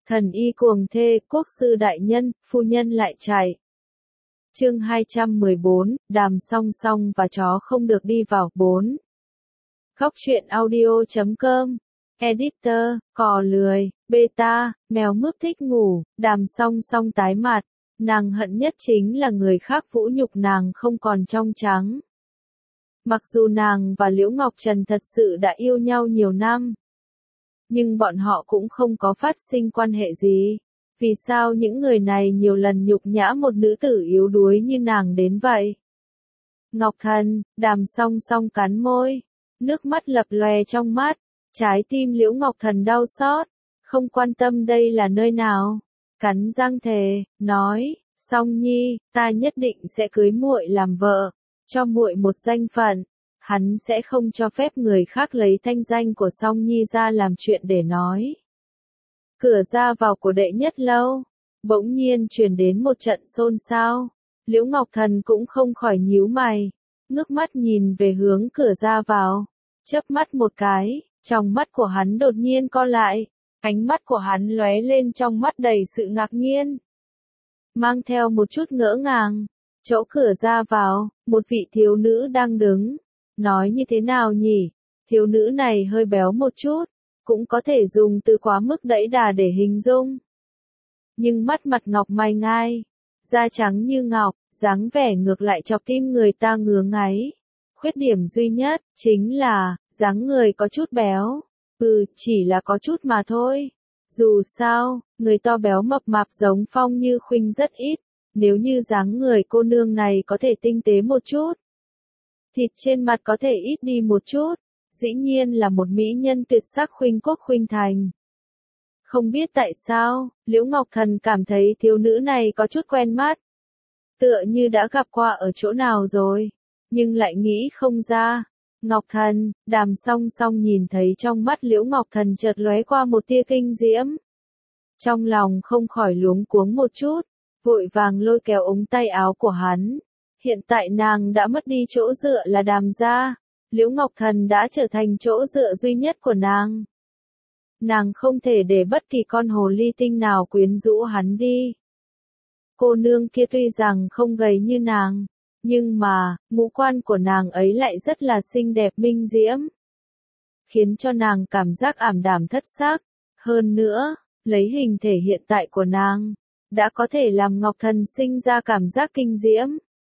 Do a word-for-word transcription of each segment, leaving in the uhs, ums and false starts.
Thần y cuồng thê, quốc sư đại nhân, phu nhân lại chạy. Chương hai trăm mười bốn, Đàm Song Song và chó không được đi vào. bốn. Góc truyện audio chấm com. Editor, cò lười, beta, mèo mướp thích ngủ, Đàm Song Song tái mặt. Nàng hận nhất chính là người khác vũ nhục nàng không còn trong trắng. Mặc dù nàng và Liễu Ngọc Trần thật sự đã yêu nhau nhiều năm, nhưng bọn họ cũng không có phát sinh quan hệ gì. Vì sao những người này nhiều lần nhục nhã một nữ tử yếu đuối như nàng đến vậy? Ngọc Thần, Đàm Song Song cắn môi, nước mắt lập lòe trong mắt, trái tim Liễu Ngọc Thần đau xót, không quan tâm đây là nơi nào, cắn răng thề, nói, Song Nhi, ta nhất định sẽ cưới muội làm vợ, cho muội một danh phận. Hắn sẽ không cho phép người khác lấy thanh danh của Song Nhi ra làm chuyện để nói. Cửa ra vào của đệ nhất lâu, bỗng nhiên truyền đến một trận xôn xao. Liễu Ngọc Thần cũng không khỏi nhíu mày, ngước mắt nhìn về hướng cửa ra vào, chớp mắt một cái, trong mắt của hắn đột nhiên co lại, ánh mắt của hắn lóe lên trong mắt đầy sự ngạc nhiên, mang theo một chút ngỡ ngàng. Chỗ cửa ra vào, một vị thiếu nữ đang đứng. Nói như thế nào nhỉ? Thiếu nữ này hơi béo một chút, cũng có thể dùng từ quá mức đẫy đà để hình dung. Nhưng mắt mặt ngọc mày ngai, da trắng như ngọc, dáng vẻ ngược lại chọc tim người ta ngứa ngáy. Khuyết điểm duy nhất, chính là, dáng người có chút béo. Ừ, chỉ là có chút mà thôi. Dù sao, người to béo mập mạp giống Phong Như Khuynh rất ít. Nếu như dáng người cô nương này có thể tinh tế một chút, thịt trên mặt có thể ít đi một chút, dĩ nhiên là một mỹ nhân tuyệt sắc khuynh quốc khuynh thành. Không biết tại sao, Liễu Ngọc Thần cảm thấy thiếu nữ này có chút quen mắt. Tựa như đã gặp qua ở chỗ nào rồi, nhưng lại nghĩ không ra. Ngọc Thần, Đàm Song Song nhìn thấy trong mắt Liễu Ngọc Thần chợt lóe qua một tia kinh diễm. Trong lòng không khỏi luống cuống một chút, vội vàng lôi kéo ống tay áo của hắn. Hiện tại nàng đã mất đi chỗ dựa là Đàm gia, Liễu Ngọc Thần đã trở thành chỗ dựa duy nhất của nàng. Nàng không thể để bất kỳ con hồ ly tinh nào quyến rũ hắn đi. Cô nương kia tuy rằng không gầy như nàng, nhưng mà, ngũ quan của nàng ấy lại rất là xinh đẹp minh diễm, khiến cho nàng cảm giác ảm đạm thất xác. Hơn nữa, lấy hình thể hiện tại của nàng, đã có thể làm Ngọc Thần sinh ra cảm giác kinh diễm.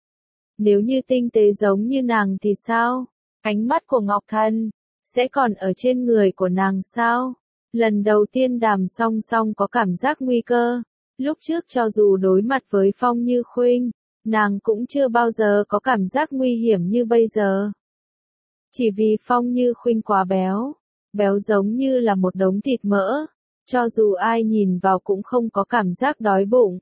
Nếu như tinh tế giống như nàng thì sao? Ánh mắt của Ngọc Thần sẽ còn ở trên người của nàng sao? Lần đầu tiên Đàm Song Song có cảm giác nguy cơ. Lúc trước cho dù đối mặt với Phong Như Khuynh, nàng cũng chưa bao giờ có cảm giác nguy hiểm như bây giờ. Chỉ vì Phong Như Khuynh quá béo, béo giống như là một đống thịt mỡ, cho dù ai nhìn vào cũng không có cảm giác đói bụng.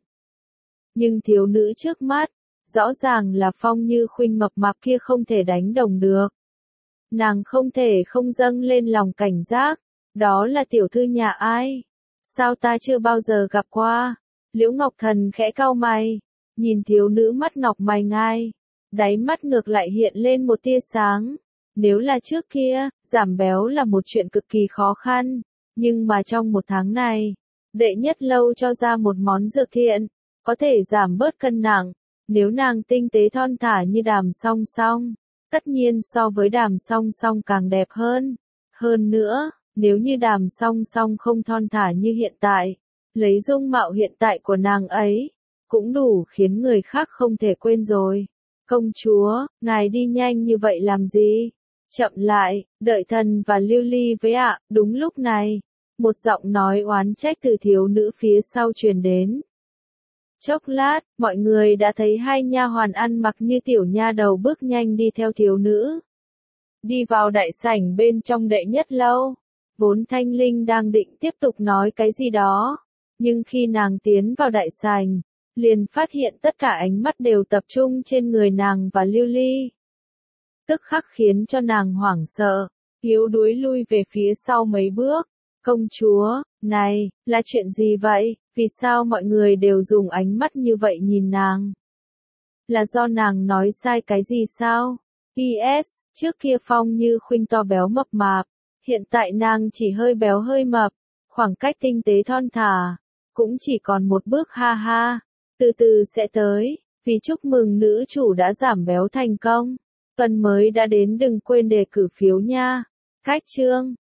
Nhưng thiếu nữ trước mắt, rõ ràng là Phong Như Khuynh mập mạp kia không thể đánh đồng được. Nàng không thể không dâng lên lòng cảnh giác, đó là tiểu thư nhà ai? Sao ta chưa bao giờ gặp qua? Liễu Ngọc Thần khẽ cau mày, nhìn thiếu nữ mắt ngọc mày ngai, đáy mắt ngược lại hiện lên một tia sáng. Nếu là trước kia, giảm béo là một chuyện cực kỳ khó khăn, nhưng mà trong một tháng này, đệ nhất lâu cho ra một món dược thiện, có thể giảm bớt cân nặng. Nếu nàng tinh tế thon thả như Đàm Song Song, tất nhiên so với Đàm Song Song càng đẹp hơn. Hơn nữa, nếu như Đàm Song Song không thon thả như hiện tại, lấy dung mạo hiện tại của nàng ấy, cũng đủ khiến người khác không thể quên rồi. Công chúa, ngài đi nhanh như vậy làm gì? Chậm lại, đợi thần và lưu ly với ạ. Đúng lúc này, một giọng nói oán trách từ thiếu nữ phía sau truyền đến. Chốc lát, mọi người đã thấy hai nha hoàn ăn mặc như tiểu nha đầu bước nhanh đi theo thiếu nữ. Đi vào đại sảnh bên trong đệ nhất lâu, vốn Thanh Linh đang định tiếp tục nói cái gì đó, nhưng khi nàng tiến vào đại sảnh, liền phát hiện tất cả ánh mắt đều tập trung trên người nàng và Lưu Ly. Tức khắc khiến cho nàng hoảng sợ, yếu đuối lui về phía sau mấy bước. Công chúa, này, là chuyện gì vậy? Vì sao mọi người đều dùng ánh mắt như vậy nhìn nàng? Là do nàng nói sai cái gì sao? pê ét, trước kia Phong Như Khuynh to béo mập mạp, hiện tại nàng chỉ hơi béo hơi mập, Khoảng cách tinh tế thon thả, cũng chỉ còn một bước ha ha, từ từ sẽ tới, vì chúc mừng nữ chủ đã giảm béo thành công. Tuần mới đã đến, đừng quên đề cử phiếu nha. Khách chương